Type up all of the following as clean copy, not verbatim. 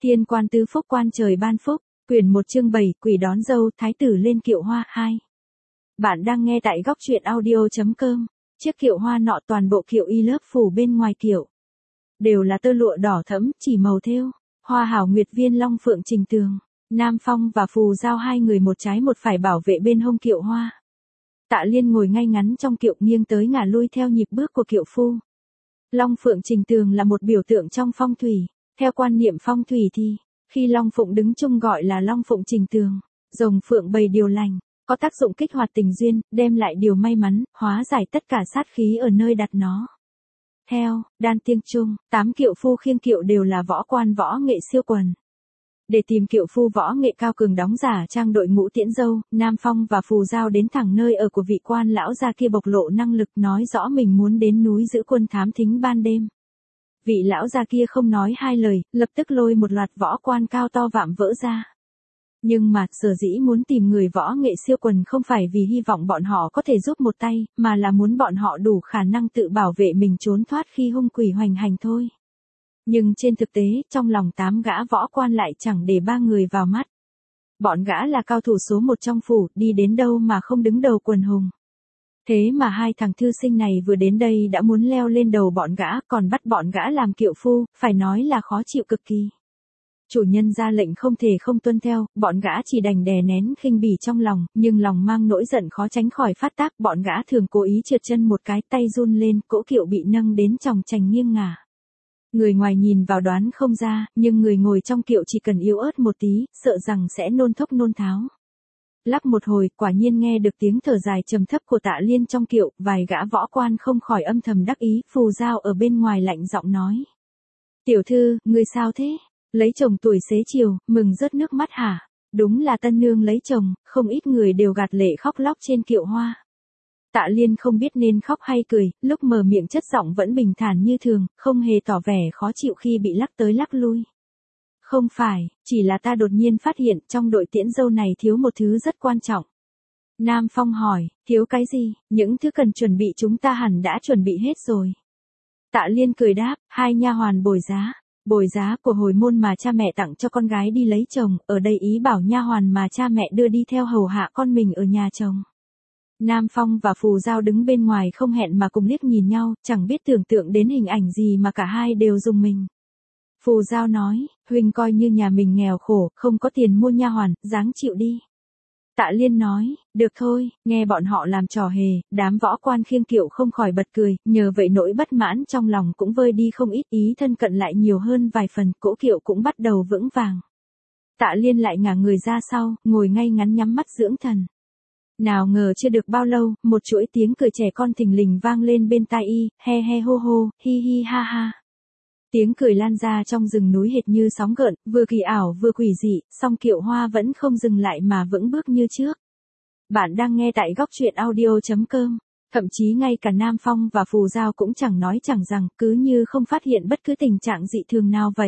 Thiên quan tứ phúc quan trời ban phúc, quyển 1 chương 7, quỷ đón dâu, thái tử lên kiệu hoa 2. Bạn đang nghe tại góc truyện audio.com. Chiếc kiệu hoa nọ toàn bộ kiệu y lớp phủ bên ngoài kiệu. Đều là tơ lụa đỏ thẫm, chỉ màu thêu, hoa hảo nguyệt viên long phượng trình tường. Nam Phong và Phù Giao hai người một trái một phải bảo vệ bên hông kiệu hoa. Tạ Liên ngồi ngay ngắn trong kiệu nghiêng tới ngả lui theo nhịp bước của kiệu phu. Long phượng trình tường là một biểu tượng trong phong thủy. Theo quan niệm phong thủy thì, khi long phụng đứng chung gọi là long phụng trình tường, rồng phượng bày điều lành, có tác dụng kích hoạt tình duyên, đem lại điều may mắn, hóa giải tất cả sát khí ở nơi đặt nó. Theo đan tiên trung, 8 kiệu phu khiêng kiệu đều là võ quan võ nghệ siêu quần. Để tìm kiệu phu võ nghệ cao cường đóng giả trang đội ngũ tiễn dâu, Nam Phong và Phù Giao đến thẳng nơi ở của vị quan lão gia kia bộc lộ năng lực nói rõ mình muốn đến núi giữ quân thám thính ban đêm. Vị lão già kia không nói hai lời, lập tức lôi một loạt võ quan cao to vạm vỡ ra. Nhưng mà, sở dĩ muốn tìm người võ nghệ siêu quần không phải vì hy vọng bọn họ có thể giúp một tay, mà là muốn bọn họ đủ khả năng tự bảo vệ mình trốn thoát khi hung quỷ hoành hành thôi. Nhưng trên thực tế, trong lòng 8 gã võ quan lại chẳng để 3 người vào mắt. Bọn gã là cao thủ số 1 trong phủ, đi đến đâu mà không đứng đầu quần hùng. Thế mà hai thằng thư sinh này vừa đến đây đã muốn leo lên đầu bọn gã, còn bắt bọn gã làm kiệu phu, phải nói là khó chịu cực kỳ. Chủ nhân ra lệnh không thể không tuân theo, bọn gã chỉ đành đè nén khinh bỉ trong lòng, nhưng lòng mang nỗi giận khó tránh khỏi phát tác, bọn gã thường cố ý trượt chân một cái, tay run lên, cỗ kiệu bị nâng đến chòng chành nghiêng ngả. Người ngoài nhìn vào đoán không ra, nhưng người ngồi trong kiệu chỉ cần yếu ớt một tí, sợ rằng sẽ nôn thốc nôn tháo. Lắp một hồi, quả nhiên nghe được tiếng thở dài trầm thấp của Tạ Liên trong kiệu, vài gã võ quan không khỏi âm thầm đắc ý, Phù Giao ở bên ngoài lạnh giọng nói. Tiểu thư, người sao thế? Lấy chồng tuổi xế chiều, mừng rớt nước mắt hả? Đúng là tân nương lấy chồng, không ít người đều gạt lệ khóc lóc trên kiệu hoa. Tạ Liên không biết nên khóc hay cười, lúc mở miệng chất giọng vẫn bình thản như thường, không hề tỏ vẻ khó chịu khi bị lắc tới lắc lui. Không phải, chỉ là ta đột nhiên phát hiện trong đội tiễn dâu này thiếu một thứ rất quan trọng. Nam Phong hỏi, thiếu cái gì? Những thứ cần chuẩn bị chúng ta hẳn đã chuẩn bị hết rồi. Tạ Liên cười đáp, 2 nha hoàn bồi giá. Bồi giá của hồi môn mà cha mẹ tặng cho con gái đi lấy chồng, ở đây ý bảo nha hoàn mà cha mẹ đưa đi theo hầu hạ con mình ở nhà chồng. Nam Phong và Phù Giao đứng bên ngoài không hẹn mà cùng liếc nhìn nhau, chẳng biết tưởng tượng đến hình ảnh gì mà cả hai đều rùng mình. Phù Giao nói, huynh coi như nhà mình nghèo khổ, không có tiền mua nha hoàn, dáng chịu đi. Tạ Liên nói, được thôi, nghe bọn họ làm trò hề, đám võ quan khiêng kiệu không khỏi bật cười, nhờ vậy nỗi bất mãn trong lòng cũng vơi đi không ít, ý thân cận lại nhiều hơn vài phần, cỗ kiệu cũng bắt đầu vững vàng. Tạ Liên lại ngả người ra sau, ngồi ngay ngắn nhắm mắt dưỡng thần. Nào ngờ chưa được bao lâu, một chuỗi tiếng cười trẻ con thình lình vang lên bên tai y, he he hô hô, hi hi ha ha. Tiếng cười lan ra trong rừng núi hệt như sóng gợn, vừa kỳ ảo vừa quỷ dị, song kiệu hoa vẫn không dừng lại mà vững bước như trước. Bạn đang nghe tại góc truyện audio.com. Thậm chí ngay cả Nam Phong và Phù Giao cũng chẳng nói chẳng rằng, cứ như không phát hiện bất cứ tình trạng dị thường nào vậy.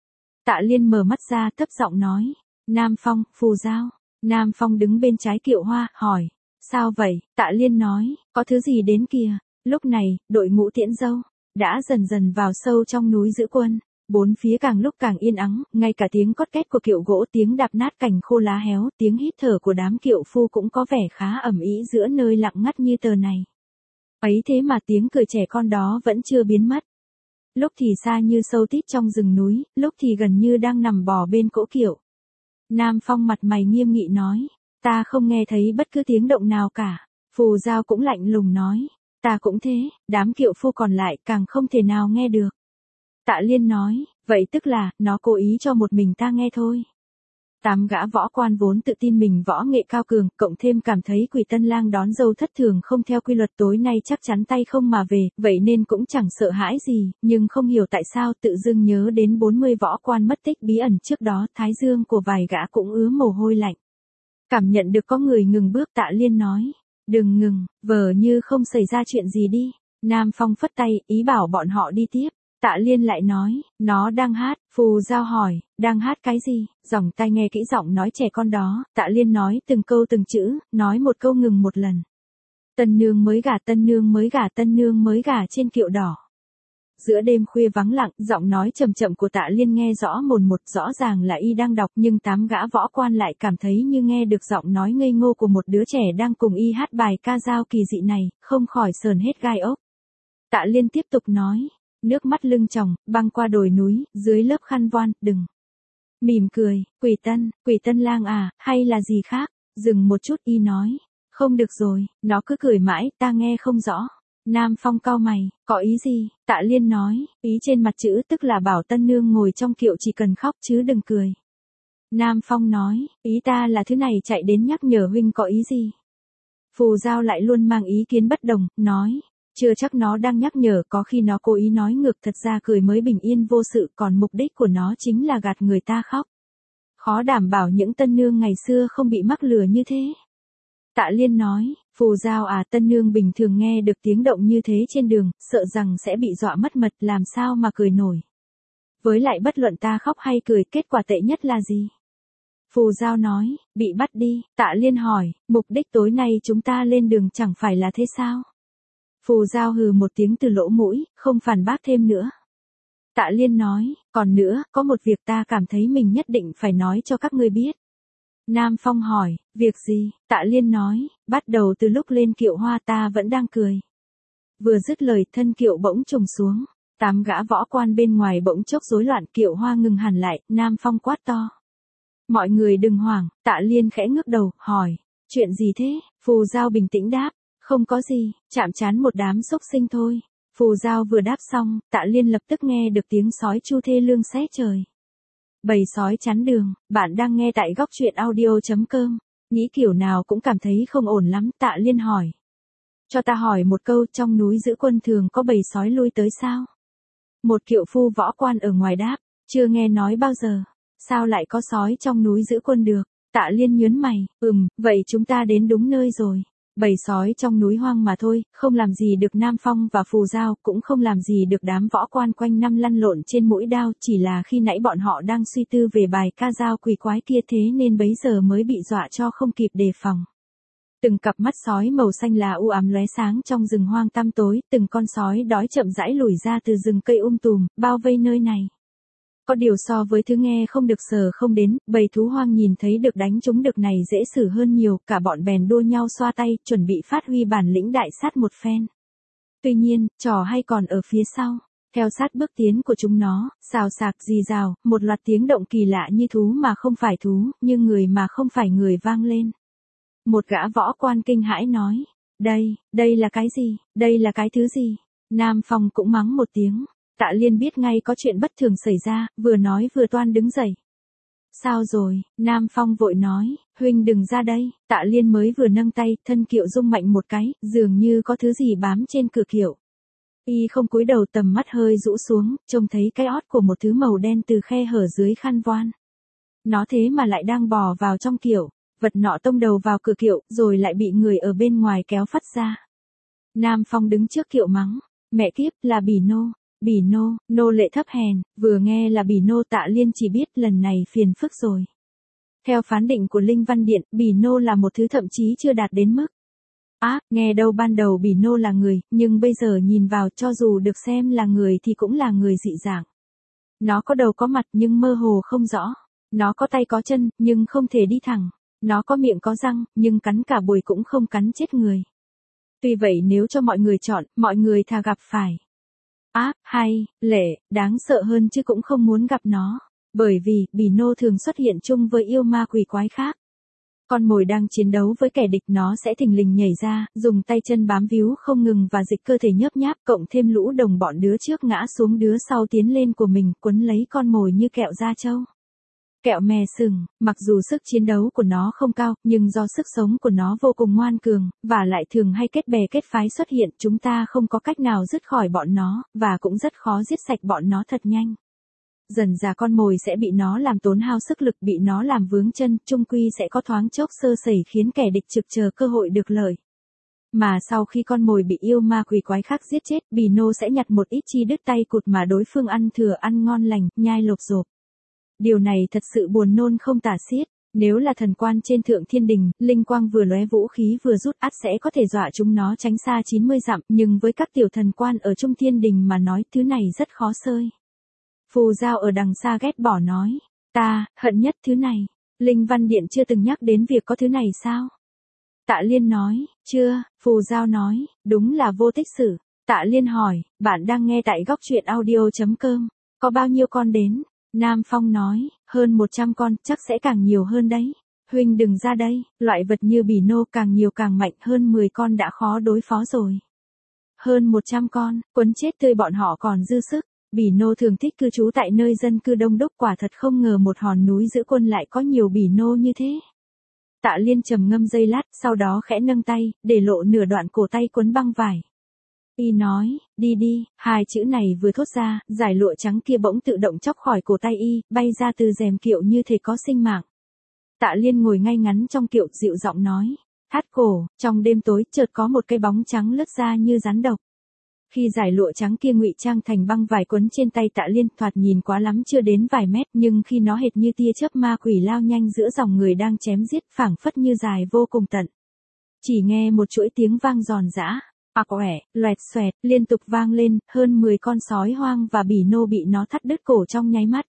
Tạ Liên mở mắt ra thấp giọng nói, Nam Phong, Phù Giao. Nam Phong đứng bên trái kiệu hoa, hỏi, sao vậy? Tạ Liên nói, có thứ gì đến kìa. Lúc này, đội ngũ tiễn dâu đã dần dần vào sâu trong núi giữ quân, bốn phía càng lúc càng yên ắng, ngay cả tiếng cót két của kiệu gỗ, tiếng đạp nát cành khô lá héo, tiếng hít thở của đám kiệu phu cũng có vẻ khá ầm ĩ giữa nơi lặng ngắt như tờ này. Ấy thế mà tiếng cười trẻ con đó vẫn chưa biến mất. Lúc thì xa như sâu tít trong rừng núi, lúc thì gần như đang nằm bò bên cỗ kiệu. Nam Phong mặt mày nghiêm nghị nói, ta không nghe thấy bất cứ tiếng động nào cả. Phù Giao cũng lạnh lùng nói, ta cũng thế, đám kiệu phu còn lại càng không thể nào nghe được. Tạ Liên nói, vậy tức là, nó cố ý cho một mình ta nghe thôi. 8 gã võ quan vốn tự tin mình võ nghệ cao cường, cộng thêm cảm thấy quỷ tân lang đón dâu thất thường không theo quy luật tối nay chắc chắn tay không mà về, vậy nên cũng chẳng sợ hãi gì, nhưng không hiểu tại sao tự dưng nhớ đến 40 võ quan mất tích bí ẩn trước đó, thái dương của vài gã cũng ứa mồ hôi lạnh. Cảm nhận được có người ngừng bước, Tạ Liên nói, đừng ngừng, vờ như không xảy ra chuyện gì đi. Nam Phong phất tay, ý bảo bọn họ đi tiếp. Tạ Liên lại nói, nó đang hát. Phù Giao hỏi, đang hát cái gì? Dòng tai nghe kỹ giọng nói trẻ con đó. Tạ Liên nói từng câu từng chữ, nói một câu ngừng một lần. Tân nương mới gả, tân nương mới gả, tân nương mới gả trên kiệu đỏ. Giữa đêm khuya vắng lặng, giọng nói chậm chậm của Tạ Liên nghe rõ mồn một, rõ ràng là y đang đọc, nhưng 8 gã võ quan lại cảm thấy như nghe được giọng nói ngây ngô của một đứa trẻ đang cùng y hát bài ca dao kỳ dị này, không khỏi sờn hết gai ốc. Tạ Liên tiếp tục nói, nước mắt lưng tròng, băng qua đồi núi, dưới lớp khăn voan, đừng. Mỉm cười, Quỷ Tân Lang à, hay là gì khác? Dừng một chút y nói, không được rồi, nó cứ cười mãi, ta nghe không rõ. Nam Phong cau mày, có ý gì? Tạ Liên nói, ý trên mặt chữ tức là bảo tân nương ngồi trong kiệu chỉ cần khóc chứ đừng cười. Nam Phong nói, ý ta là thứ này chạy đến nhắc nhở huynh có ý gì? Phù Giao lại luôn mang ý kiến bất đồng, nói, chưa chắc nó đang nhắc nhở, có khi nó cố ý nói ngược, thật ra cười mới bình yên vô sự, còn mục đích của nó chính là gạt người ta khóc. Khó đảm bảo những tân nương ngày xưa không bị mắc lừa như thế. Tạ Liên nói, Phù Giao à, tân nương bình thường nghe được tiếng động như thế trên đường, sợ rằng sẽ bị dọa mất mật, làm sao mà cười nổi. Với lại bất luận ta khóc hay cười, kết quả tệ nhất là gì? Phù Giao nói, bị bắt đi. Tạ Liên hỏi, mục đích tối nay chúng ta lên đường chẳng phải là thế sao? Phù Giao hừ một tiếng từ lỗ mũi, không phản bác thêm nữa. Tạ Liên nói, còn nữa, có một việc ta cảm thấy mình nhất định phải nói cho các ngươi biết. Nam Phong hỏi, việc gì? Tạ Liên nói, bắt đầu từ lúc lên kiệu hoa ta vẫn đang cười. Vừa dứt lời, thân kiệu bỗng trùng xuống. 8 gã võ quan bên ngoài bỗng chốc rối loạn, kiệu hoa ngừng hẳn lại, Nam Phong quát to. Mọi người đừng hoảng. Tạ Liên khẽ ngước đầu, hỏi, chuyện gì thế? Phù Giao bình tĩnh đáp, không có gì, chạm trán một đám xúc sinh thôi. Phù Giao vừa đáp xong, Tạ Liên lập tức nghe được tiếng sói chu thê lương xé trời. Bầy sói chắn đường, bạn đang nghe tại góc truyện audio.com. Nghĩ kiểu nào cũng cảm thấy không ổn lắm, Tạ Liên hỏi. Cho ta hỏi một câu, trong núi giữ quân thường có bầy sói lui tới sao? Một kiệu phu võ quan ở ngoài đáp, chưa nghe nói bao giờ. Sao lại có sói trong núi giữ quân được? Tạ Liên nhớn mày, vậy chúng ta đến đúng nơi rồi. Bầy sói trong núi hoang mà thôi, không làm gì được Nam Phong và Phù Giao, cũng không làm gì được đám võ quan quanh năm lăn lộn trên mũi đao, chỉ là khi nãy bọn họ đang suy tư về bài ca dao quỷ quái kia thế nên bấy giờ mới bị dọa cho không kịp đề phòng. Từng cặp mắt sói màu xanh là u ám lóe sáng trong rừng hoang tăm tối, từng con sói đói chậm rãi lủi ra từ rừng cây tùm, bao vây nơi này. Có điều so với thứ nghe không được sờ không đến, bầy thú hoang nhìn thấy được đánh chúng được này dễ xử hơn nhiều, cả bọn bèn đua nhau xoa tay, chuẩn bị phát huy bản lĩnh đại sát một phen. Tuy nhiên, trò hay còn ở phía sau. Theo sát bước tiến của chúng nó, xào xạc rì rào, một loạt tiếng động kỳ lạ như thú mà không phải thú, như người mà không phải người vang lên. Một gã võ quan kinh hãi nói, đây là cái gì, đây là cái thứ gì? Nam Phong cũng mắng một tiếng. Tạ Liên biết ngay có chuyện bất thường xảy ra, vừa nói vừa toan đứng dậy. Sao rồi? Nam Phong vội nói, huynh đừng ra đây. Tạ Liên mới vừa nâng tay, thân kiệu rung mạnh một cái, dường như có thứ gì bám trên cửa kiệu. Y không cúi đầu, tầm mắt hơi rũ xuống, trông thấy cái ót của một thứ màu đen từ khe hở dưới khăn voan. Nó thế mà lại đang bò vào trong kiệu, vật nọ tông đầu vào cửa kiệu, rồi lại bị người ở bên ngoài kéo phắt ra. Nam Phong đứng trước kiệu mắng, mẹ kiếp, là Bỉ Nô, nô lệ thấp hèn. Vừa nghe là Bỉ Nô, Tạ Liên chỉ biết lần này phiền phức rồi. Theo phán định của Linh Văn Điện, Bỉ Nô là một thứ thậm chí chưa đạt đến mức. Nghe đâu ban đầu Bỉ Nô là người, nhưng bây giờ nhìn vào, cho dù được xem là người thì cũng là người dị dạng. Nó có đầu có mặt nhưng mơ hồ không rõ. Nó có tay có chân, nhưng không thể đi thẳng. Nó có miệng có răng, nhưng cắn cả bùi cũng không cắn chết người. Tuy vậy nếu cho mọi người chọn, mọi người thà gặp phải hay, lệ, đáng sợ hơn chứ cũng không muốn gặp nó. Bởi vì, Bỉ Nô thường xuất hiện chung với yêu ma quỷ quái khác. Con mồi đang chiến đấu với kẻ địch, nó sẽ thình lình nhảy ra, dùng tay chân bám víu không ngừng và dịch cơ thể nhớp nháp, cộng thêm lũ đồng bọn đứa trước ngã xuống đứa sau tiến lên của mình, quấn lấy con mồi như kẹo da trâu. Kẹo mè sừng, mặc dù sức chiến đấu của nó không cao, nhưng do sức sống của nó vô cùng ngoan cường, và lại thường hay kết bè kết phái xuất hiện, chúng ta không có cách nào dứt khỏi bọn nó, và cũng rất khó giết sạch bọn nó thật nhanh. Dần dà con mồi sẽ bị nó làm tốn hao sức lực, bị nó làm vướng chân, chung quy sẽ có thoáng chốc sơ sẩy khiến kẻ địch trực chờ cơ hội được lợi. Mà sau khi con mồi bị yêu ma quỷ quái khác giết chết, Bỉ Nô sẽ nhặt một ít chi đứt tay cụt mà đối phương ăn thừa ăn ngon lành, nhai lộp rộp. Điều này thật sự buồn nôn không tả xiết. Nếu là thần quan trên thượng thiên đình, linh quang vừa lóe vũ khí vừa rút ắt sẽ có thể dọa chúng nó tránh xa 90 dặm, nhưng với các tiểu thần quan ở trung thiên đình mà nói thứ này rất khó sơi. Phù Giao ở đằng xa ghét bỏ nói, ta, hận nhất thứ này. Linh Văn Điện chưa từng nhắc đến việc có thứ này sao? Tạ Liên nói, chưa, Phù Giao nói, đúng là vô tích sự. Tạ Liên hỏi, bạn đang nghe tại góc truyện audio.com, có bao nhiêu con đến? Nam Phong nói, hơn 100 con, chắc sẽ càng nhiều hơn đấy. Huynh đừng ra đây, loại vật như bỉ nô càng nhiều càng mạnh, hơn 10 con đã khó đối phó rồi. Hơn 100 con, quấn chết tươi bọn họ còn dư sức. Bỉ nô thường thích cư trú tại nơi dân cư đông đúc, quả thật không ngờ một hòn núi giữ quân lại có nhiều bỉ nô như thế. Tạ Liên trầm ngâm giây lát, sau đó khẽ nâng tay, để lộ nửa đoạn cổ tay quấn băng vải. Y nói, đi đi, hai chữ này vừa thốt ra, dải lụa trắng kia bỗng tự động chóc khỏi cổ tay y, bay ra từ rèm kiệu như thể có sinh mạng. Tạ Liên ngồi ngay ngắn trong kiệu, dịu giọng nói, thắt cổ. Trong đêm tối, chợt có một cái bóng trắng lướt ra như rắn độc. Khi dải lụa trắng kia ngụy trang thành băng vải quấn trên tay Tạ Liên, thoạt nhìn quá lắm chưa đến vài mét, nhưng khi nó hệt như tia chớp ma quỷ lao nhanh giữa dòng người đang chém giết, phảng phất như dài vô cùng tận. Chỉ nghe một chuỗi tiếng vang giòn giã, oẻ, loẹt xoẹt, liên tục vang lên, hơn 10 con sói hoang và bỉ nô bị nó thắt đứt cổ trong nháy mắt.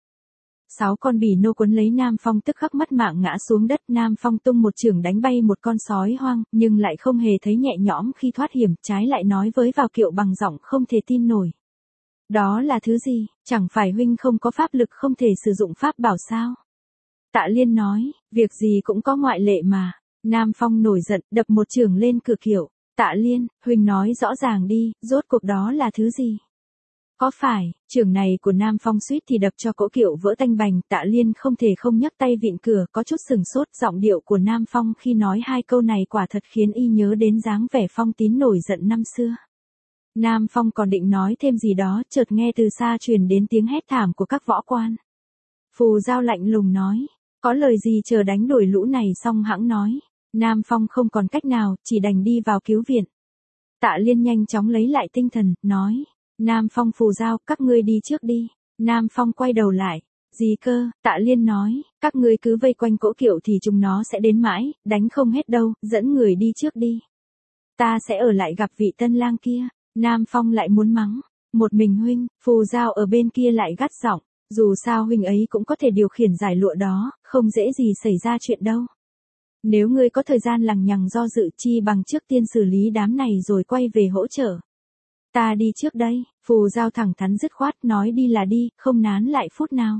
6 con bỉ nô quấn lấy Nam Phong tức khắc mất mạng ngã xuống đất. Nam Phong tung một chưởng đánh bay một con sói hoang, nhưng lại không hề thấy nhẹ nhõm khi thoát hiểm, trái lại nói với vào kiệu bằng giọng không thể tin nổi. Đó là thứ gì, chẳng phải huynh không có pháp lực không thể sử dụng pháp bảo sao? Tạ Liên nói, việc gì cũng có ngoại lệ mà. Nam Phong nổi giận, đập một chưởng lên cửa kiệu. Tạ Liên, huynh nói rõ ràng đi, rốt cuộc đó là thứ gì? Có phải, chưởng này của Nam Phong suýt thì đập cho cỗ kiệu vỡ tanh bành. Tạ Liên không thể không nhấc tay vịn cửa, có chút sừng sốt. Giọng điệu của Nam Phong khi nói hai câu này quả thật khiến y nhớ đến dáng vẻ Phong Tín nổi giận năm xưa. Nam Phong còn định nói thêm gì đó, chợt nghe từ xa truyền đến tiếng hét thảm của các võ quan. Phù Giao lạnh lùng nói, có lời gì chờ đánh đuổi lũ này xong hẵng nói. Nam Phong không còn cách nào, chỉ đành đi vào cứu viện. Tạ Liên nhanh chóng lấy lại tinh thần, nói, Nam Phong, Phù Giao, các ngươi đi trước đi. Nam Phong quay đầu lại, gì cơ? Tạ Liên nói, các ngươi cứ vây quanh cỗ kiệu thì chúng nó sẽ đến mãi, đánh không hết đâu, dẫn người đi trước đi. Ta sẽ ở lại gặp vị tân lang kia. Nam Phong lại muốn mắng, một mình huynh. Phù Giao ở bên kia lại gắt giọng, dù sao huynh ấy cũng có thể điều khiển giải lụa đó, không dễ gì xảy ra chuyện đâu. Nếu ngươi có thời gian lằng nhằng do dự, chi bằng trước tiên xử lý đám này rồi quay về hỗ trợ. Ta đi trước đây. Phù Giao thẳng thắn dứt khoát, nói đi là đi, không nán lại phút nào.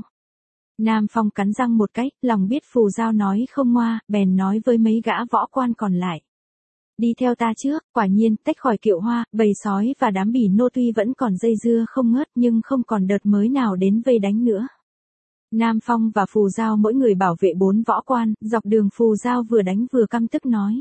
Nam Phong cắn răng một cái, lòng biết Phù Giao nói không ngoa, bèn nói với mấy gã võ quan còn lại. Đi theo ta trước. Quả nhiên, tách khỏi kiệu hoa, bầy sói và đám bỉ nô tuy vẫn còn dây dưa không ngớt nhưng không còn đợt mới nào đến vây đánh nữa. Nam Phong và Phù Giao mỗi người bảo vệ 4 võ quan, dọc đường Phù Giao vừa đánh vừa căm tức nói.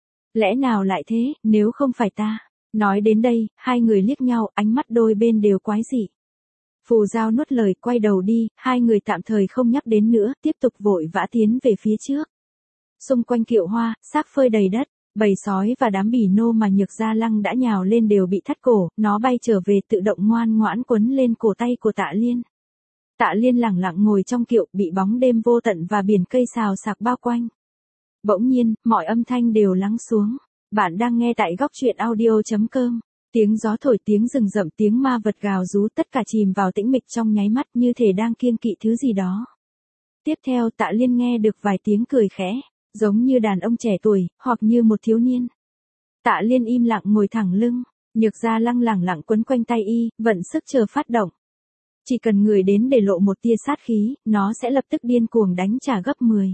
Lẽ nào lại thế, nếu không phải ta. Nói đến đây, hai người liếc nhau, ánh mắt đôi bên đều quái dị. Phù Giao nuốt lời, quay đầu đi, hai người tạm thời không nhắc đến nữa, tiếp tục vội vã tiến về phía trước. Xung quanh kiệu hoa, xác phơi đầy đất, bầy sói và đám bỉ nô mà Nhược Gia Lăng đã nhào lên đều bị thắt cổ, nó bay trở về tự động ngoan ngoãn quấn lên cổ tay của Tạ Liên. Tạ Liên lẳng lặng ngồi trong kiệu, bị bóng đêm vô tận và biển cây xào xạc bao quanh. Bỗng nhiên, mọi âm thanh đều lắng xuống. Bạn đang nghe tại góc truyện audio.com. Tiếng gió thổi, tiếng rừng rậm, tiếng ma vật gào rú, tất cả chìm vào tĩnh mịch trong nháy mắt như thể đang kiêng kỵ thứ gì đó. Tiếp theo Tạ Liên nghe được vài tiếng cười khẽ, giống như đàn ông trẻ tuổi, hoặc như một thiếu niên. Tạ Liên im lặng ngồi thẳng lưng, Nhược Gia Lăng lẳng lặng quấn quanh tay y, vận sức chờ phát động. Chỉ cần người đến để lộ một tia sát khí, nó sẽ lập tức điên cuồng đánh trả gấp 10.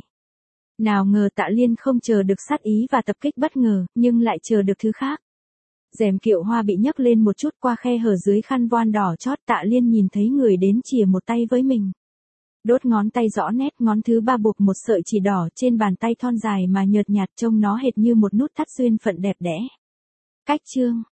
Nào ngờ Tạ Liên không chờ được sát ý và tập kích bất ngờ, nhưng lại chờ được thứ khác. Rèm kiệu hoa bị nhấc lên một chút, qua khe hở dưới khăn voan đỏ chót, Tạ Liên nhìn thấy người đến chìa một tay với mình. Đốt ngón tay rõ nét, ngón thứ 3 buộc một sợi chỉ đỏ trên bàn tay thon dài mà nhợt nhạt, trông nó hệt như một nút thắt duyên phận đẹp đẽ. Cách chương